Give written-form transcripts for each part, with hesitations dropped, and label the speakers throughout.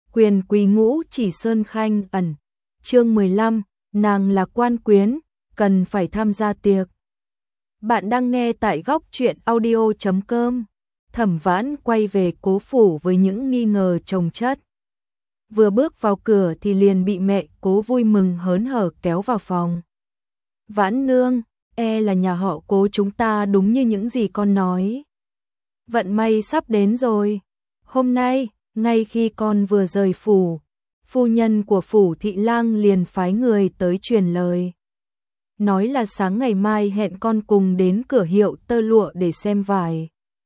Speaker 1: Quyền quý ngũ chỉ sơn khanh ẩn. Chương 15, nàng là quan quyến, cần phải tham gia tiệc. Bạn đang nghe tại góc truyện audio.com. Thẩm Vãn quay về Cố phủ với những nghi ngờ chồng chất. Vừa bước vào cửa thì liền bị mẹ Cố vui mừng hớn hở kéo vào phòng. Vãn nương, là nhà họ Cố chúng ta đúng như những gì con nói. Vận may sắp đến rồi. Hôm nay, ngay khi con vừa rời phủ, phu nhân của phủ thị lang liền phái người tới truyền lời. Nói là sáng ngày mai hẹn con cùng đến cửa hiệu tơ lụa để xem vải.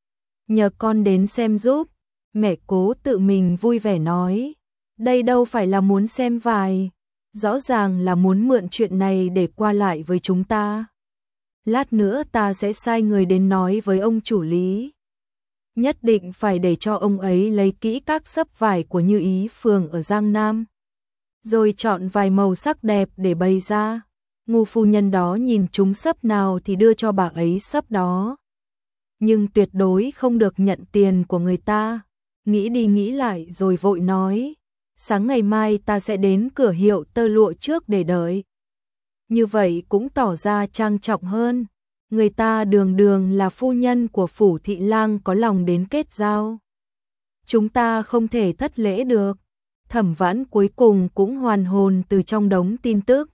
Speaker 1: Nhờ con đến xem giúp, mẹ Cố tự mình vui vẻ nói. Đây đâu phải là muốn xem vải, rõ ràng là muốn mượn chuyện này để qua lại với chúng ta. Lát nữa ta sẽ sai người đến nói với ông chủ Lý. Nhất định phải để cho ông ấy lấy kỹ các xấp vải của Như Ý phường ở Giang Nam, rồi chọn vài màu sắc đẹp để bày ra. Ngu phu nhân đó nhìn chúng xấp nào thì đưa cho bà ấy xấp đó. Nhưng tuyệt đối không được nhận tiền của người ta. Nghĩ đi nghĩ lại rồi vội nói, sáng ngày mai ta sẽ đến cửa hiệu tơ lụa trước để đợi. Như vậy cũng tỏ ra trang trọng hơn. Người ta đường đường là phu nhân của phủ thị lang có lòng đến kết giao. Chúng ta không thể thất lễ được. Thẩm Vãn cuối cùng cũng hoàn hồn từ trong đống tin tức.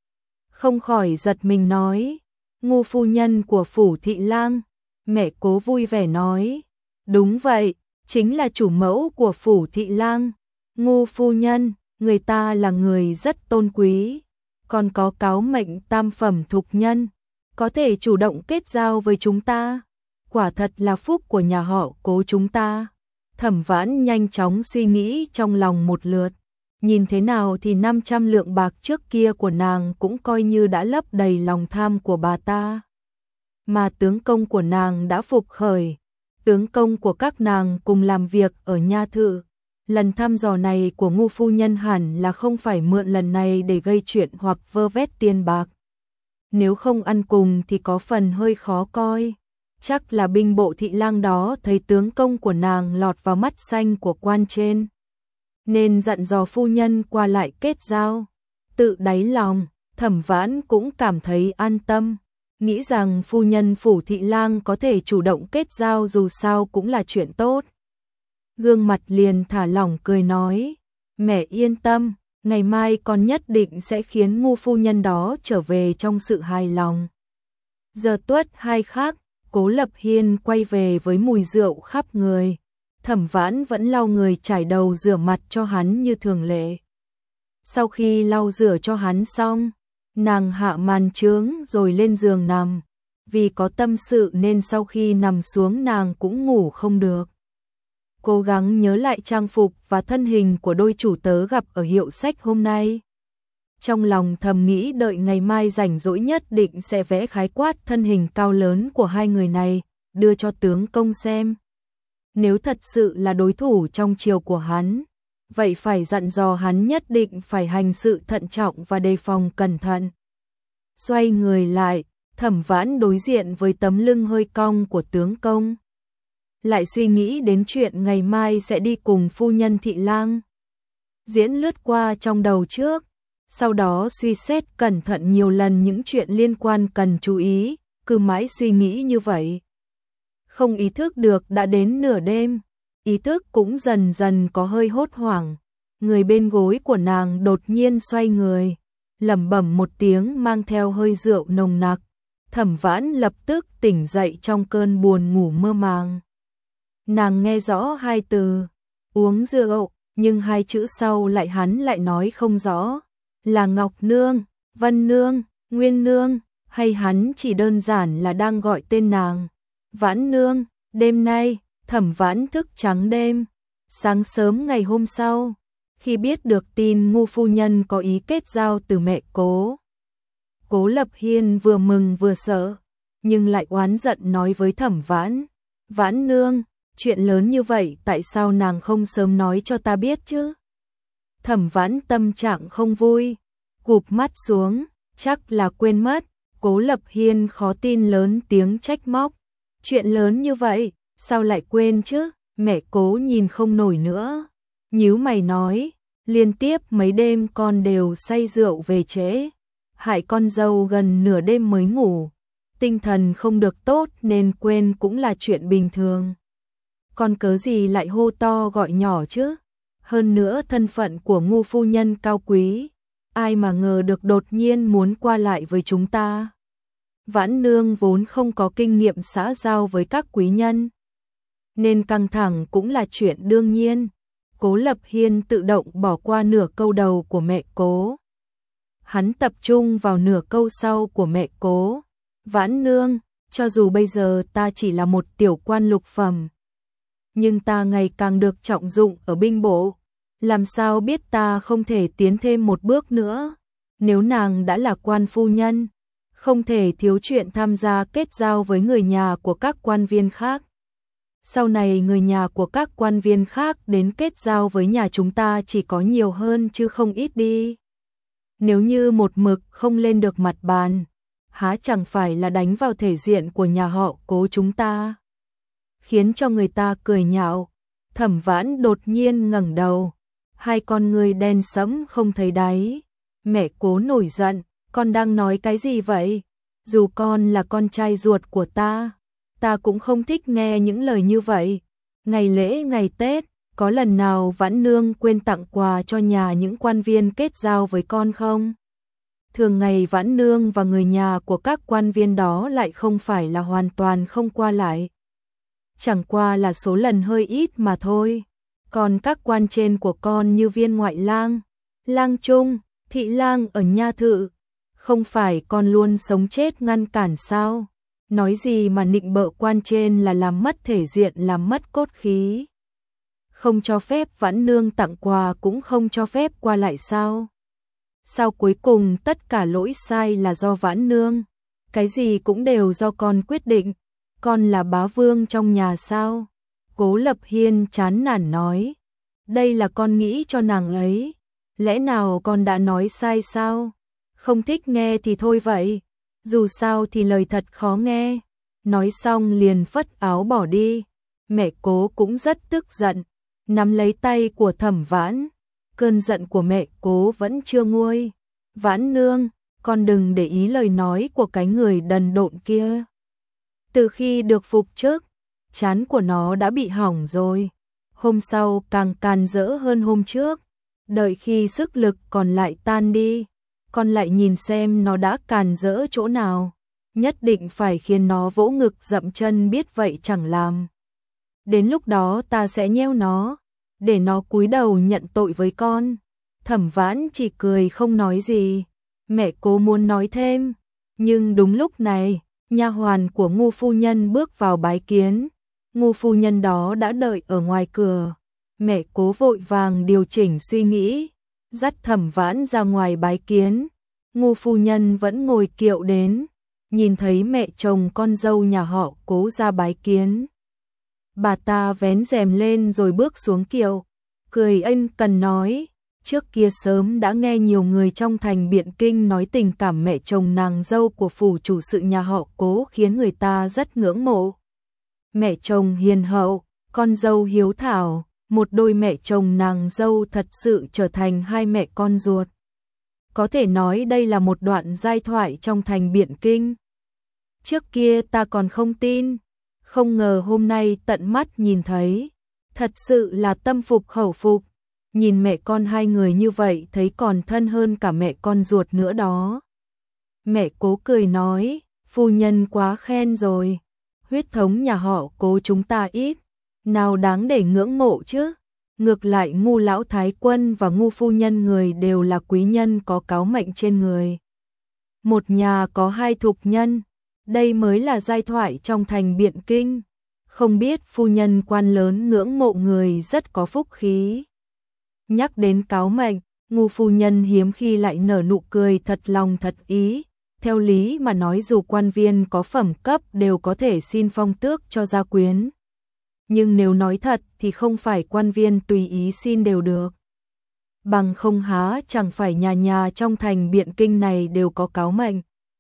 Speaker 1: Không khỏi giật mình nói, ngu phu nhân của phủ thị lang. Mẹ Cố vui vẻ nói, đúng vậy, chính là chủ mẫu của phủ thị lang. Ngu phu nhân, người ta là người rất tôn quý, còn có cáo mệnh tam phẩm thục nhân, có thể chủ động kết giao với chúng ta. Quả thật là phúc của nhà họ Cố chúng ta. Thẩm Vãn nhanh chóng suy nghĩ trong lòng một lượt. Nhìn thế nào thì 500 lượng bạc trước kia của nàng cũng coi như đã lấp đầy lòng tham của bà ta. Mà tướng công của nàng đã phục khởi. Tướng công của các nàng cùng làm việc ở nha thự. Lần thăm dò này của ngu phu nhân hẳn là không phải mượn lần này để gây chuyện hoặc vơ vét tiền bạc. Nếu không ăn cùng thì có phần hơi khó coi. Chắc là binh bộ thị lang đó thấy tướng công của nàng lọt vào mắt xanh của quan trên, nên dặn dò phu nhân qua lại kết giao. Tự đáy lòng, Thẩm Vãn cũng cảm thấy an tâm. Nghĩ rằng phu nhân phủ thị lang có thể chủ động kết giao dù sao cũng là chuyện tốt. Gương mặt liền thả lỏng cười nói, mẹ yên tâm, ngày mai con nhất định sẽ khiến ngu phu nhân đó trở về trong sự hài lòng. Giờ tuất 2 khắc, Cố Lập Hiên quay về với mùi rượu khắp người. Thẩm Vãn vẫn lau người chải đầu rửa mặt cho hắn như thường lệ. Sau khi lau rửa cho hắn xong, nàng hạ màn chướng rồi lên giường nằm. Vì có tâm sự nên sau khi nằm xuống nàng cũng ngủ không được. Cố gắng nhớ lại trang phục và thân hình của đôi chủ tớ gặp ở hiệu sách hôm nay. Trong lòng thầm nghĩ đợi ngày mai rảnh rỗi nhất định sẽ vẽ khái quát thân hình cao lớn của hai người này, đưa cho tướng công xem. Nếu thật sự là đối thủ trong chiều của hắn, vậy phải dặn dò hắn nhất định phải hành sự thận trọng và đề phòng cẩn thận. Xoay người lại, Thẩm Vãn đối diện với tấm lưng hơi cong của tướng công. Lại suy nghĩ đến chuyện ngày mai sẽ đi cùng phu nhân thị lang. Diễn lướt qua trong đầu trước, sau đó suy xét cẩn thận nhiều lần những chuyện liên quan cần chú ý, cứ mãi suy nghĩ như vậy. Không ý thức được đã đến nửa đêm, ý thức cũng dần dần có hơi hốt hoảng. Người bên gối của nàng đột nhiên xoay người, lẩm bẩm một tiếng mang theo hơi rượu nồng nặc. Thẩm Vãn lập tức tỉnh dậy trong cơn buồn ngủ mơ màng. Nàng nghe rõ hai từ, uống rượu, nhưng hai chữ sau hắn lại nói không rõ. Là Ngọc Nương, Vân Nương, Nguyên Nương, hay hắn chỉ đơn giản là đang gọi tên nàng. Vãn Nương, đêm nay, Thẩm Vãn thức trắng đêm. Sáng sớm ngày hôm sau, khi biết được tin ngu phu nhân có ý kết giao từ mẹ Cố, Cố Lập Hiên vừa mừng vừa sợ, nhưng lại oán giận nói với Thẩm Vãn, Vãn Nương, chuyện lớn như vậy tại sao nàng không sớm nói cho ta biết chứ? Thẩm Vãn tâm trạng không vui, gục mắt xuống, chắc là quên mất. Cố Lập Hiên khó tin lớn tiếng trách móc, chuyện lớn như vậy, sao lại quên chứ? Mẹ Cố nhìn không nổi nữa, nhíu mày nói, liên tiếp mấy đêm con đều say rượu về trễ, hại con dâu gần nửa đêm mới ngủ, tinh thần không được tốt nên quên cũng là chuyện bình thường. Con cớ gì lại hô to gọi nhỏ chứ? Hơn nữa thân phận của Ngu phu nhân cao quý, ai mà ngờ được đột nhiên muốn qua lại với chúng ta. Vãn Nương vốn không có kinh nghiệm xã giao với các quý nhân, nên căng thẳng cũng là chuyện đương nhiên. Cố Lập Hiên tự động bỏ qua nửa câu đầu của mẹ Cố. Hắn tập trung vào nửa câu sau của mẹ Cố. Vãn Nương, cho dù bây giờ ta chỉ là một tiểu quan lục phẩm, nhưng ta ngày càng được trọng dụng ở binh bộ, làm sao biết ta không thể tiến thêm một bước nữa. Nếu nàng đã là quan phu nhân, không thể thiếu chuyện tham gia kết giao với người nhà của các quan viên khác. Sau này người nhà của các quan viên khác đến kết giao với nhà chúng ta chỉ có nhiều hơn chứ không ít đi. Nếu như một mực không lên được mặt bàn, há chẳng phải là đánh vào thể diện của nhà họ Cố chúng ta, khiến cho người ta cười nhạo. Thẩm Vãn đột nhiên ngẩng đầu, hai con ngươi đen sẫm không thấy đáy. Mẹ Cố nổi giận, con đang nói cái gì vậy? Dù con là con trai ruột của ta cũng không thích nghe những lời như vậy. Ngày lễ ngày Tết, có lần nào Vãn Nương quên tặng quà cho nhà những quan viên kết giao với con không? Thường ngày Vãn Nương và người nhà của các quan viên đó lại không phải là hoàn toàn không qua lại, chẳng qua là số lần hơi ít mà thôi. Còn các quan trên của con như viên ngoại lang, lang trung, thị lang ở nha thự, không phải con luôn sống chết ngăn cản sao? Nói gì mà nịnh bợ quan trên là làm mất thể diện, làm mất cốt khí. Không cho phép Vãn Nương tặng quà cũng không cho phép qua lại sao? Sao cuối cùng tất cả lỗi sai là do Vãn Nương? Cái gì cũng đều do con quyết định. Con là bá vương trong nhà sao? Cố Lập Hiên chán nản nói. Đây là con nghĩ cho nàng ấy. Lẽ nào con đã nói sai sao? Không thích nghe thì thôi vậy. Dù sao thì lời thật khó nghe. Nói xong liền phất áo bỏ đi. Mẹ Cố cũng rất tức giận, nắm lấy tay của Thẩm Vãn. Cơn giận của mẹ Cố vẫn chưa nguôi. Vãn Nương, con đừng để ý lời nói của cái người đần độn kia. Từ khi được phục chức, trán của nó đã bị hỏng rồi. Hôm sau càng càn rỡ hơn hôm trước. Đợi khi sức lực còn lại tan đi, con lại nhìn xem nó đã càn rỡ chỗ nào. Nhất định phải khiến nó vỗ ngực dậm chân, biết vậy chẳng làm. Đến lúc đó ta sẽ nheo nó, để nó cúi đầu nhận tội với con. Thẩm Vãn chỉ cười không nói gì. Mẹ Cố muốn nói thêm, nhưng đúng lúc này, nha hoàn của Ngu phu nhân bước vào bái kiến. Ngu phu nhân đó đã đợi ở ngoài cửa. Mẹ Cố vội vàng điều chỉnh suy nghĩ, dắt Thẩm Vãn ra ngoài bái kiến. Ngu phu nhân vẫn ngồi kiệu đến, nhìn thấy mẹ chồng con dâu nhà họ Cố ra bái kiến. Bà ta vén rèm lên rồi bước xuống kiệu, cười ân cần nói, trước kia sớm đã nghe nhiều người trong thành Biện Kinh nói tình cảm mẹ chồng nàng dâu của phủ chủ sự nhà họ Cố khiến người ta rất ngưỡng mộ. Mẹ chồng hiền hậu, con dâu hiếu thảo, một đôi mẹ chồng nàng dâu thật sự trở thành hai mẹ con ruột. Có thể nói đây là một đoạn giai thoại trong thành Biện Kinh. Trước kia ta còn không tin, không ngờ hôm nay tận mắt nhìn thấy, thật sự là tâm phục khẩu phục. Nhìn mẹ con hai người như vậy thấy còn thân hơn cả mẹ con ruột nữa đó. Mẹ Cố cười nói, phu nhân quá khen rồi, huyết thống nhà họ Cố chúng ta ít, nào đáng để ngưỡng mộ chứ. Ngược lại Ngu lão thái quân và Ngu phu nhân người đều là quý nhân có cáo mệnh trên người. Một nhà có hai thục nhân, đây mới là giai thoại trong thành Biện Kinh. Không biết phu nhân quan lớn ngưỡng mộ người rất có phúc khí. Nhắc đến cáo mệnh, Ngu phu nhân hiếm khi lại nở nụ cười thật lòng thật ý. Theo lý mà nói dù quan viên có phẩm cấp đều có thể xin phong tước cho gia quyến. Nhưng nếu nói thật thì không phải quan viên tùy ý xin đều được. Bằng không há chẳng phải nhà nhà trong thành Biện Kinh này đều có cáo mệnh.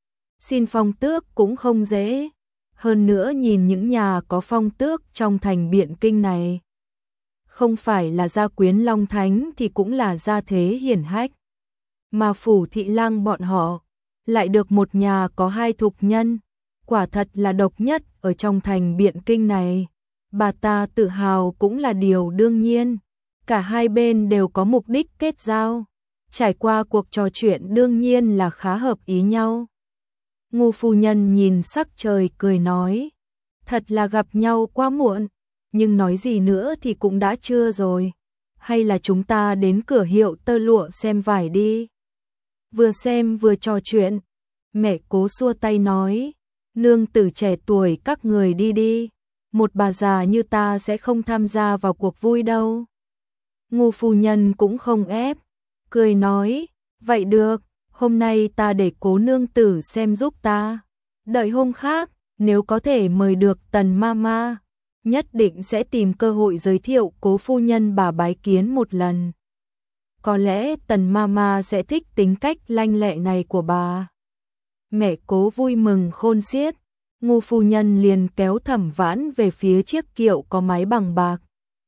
Speaker 1: Xin phong tước cũng không dễ. Hơn nữa nhìn những nhà có phong tước trong thành Biện Kinh này, không phải là gia quyến long thánh thì cũng là gia thế hiển hách. Mà Phủ Thị Lang bọn họ lại được một nhà có 2 thục nhân, quả thật là độc nhất ở trong thành Biện Kinh này. Bà ta tự hào cũng là điều đương nhiên, cả hai bên đều có mục đích kết giao. Trải qua cuộc trò chuyện đương nhiên là khá hợp ý nhau. Ngô phu nhân nhìn sắc trời cười nói, thật là gặp nhau quá muộn, nhưng nói gì nữa thì cũng đã trưa rồi. Hay là chúng ta đến cửa hiệu tơ lụa xem vải đi. Vừa xem vừa trò chuyện, mẹ Cố xua tay nói, nương tử trẻ tuổi các người đi đi, một bà già như ta sẽ không tham gia vào cuộc vui đâu. Ngô phu nhân cũng không ép, cười nói, vậy được, hôm nay ta để Cố nương tử xem giúp ta. Đợi hôm khác, nếu có thể mời được Tần Mama, nhất định sẽ tìm cơ hội giới thiệu Cố phu nhân bà bái kiến một lần. Có lẽ Tần Mama sẽ thích tính cách lanh lẹ này của bà. Mẹ Cố vui mừng khôn xiết, Ngô phu nhân liền kéo Thẩm Vãn về phía chiếc kiệu có máy bằng bạc.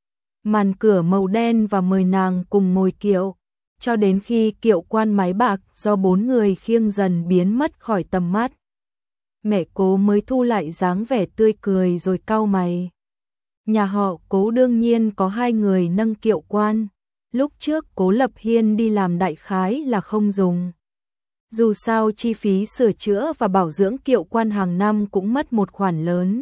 Speaker 1: Màn cửa màu đen và mời nàng cùng ngồi kiệu, cho đến khi kiệu quan máy bạc do 4 người khiêng dần biến mất khỏi tầm mắt. Mẹ Cố mới thu lại dáng vẻ tươi cười rồi cau mày. Nhà họ Cố đương nhiên có 2 người nâng kiệu quan. Lúc trước Cố Lập Hiên đi làm đại khái là không dùng. Dù sao chi phí sửa chữa và bảo dưỡng kiệu quan hàng năm cũng mất một khoản lớn.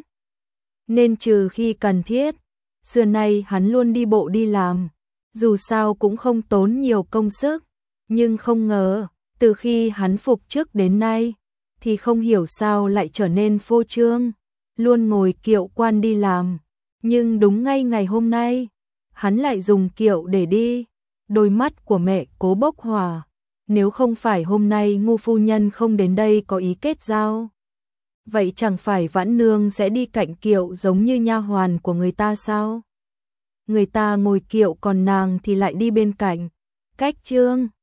Speaker 1: Nên trừ khi cần thiết, xưa nay hắn luôn đi bộ đi làm. Dù sao cũng không tốn nhiều công sức. Nhưng không ngờ, từ khi hắn phục chức đến nay, thì không hiểu sao lại trở nên phô trương. Luôn ngồi kiệu quan đi làm. Nhưng đúng ngay ngày hôm nay, hắn lại dùng kiệu để đi. Đôi mắt của mẹ Cố bốc hỏa. Nếu không phải hôm nay Ngô phu nhân không đến đây có ý kết giao, vậy chẳng phải Vãn nương sẽ đi cạnh kiệu giống như nha hoàn của người ta sao? Người ta ngồi kiệu còn nàng thì lại đi bên cạnh. Cách trương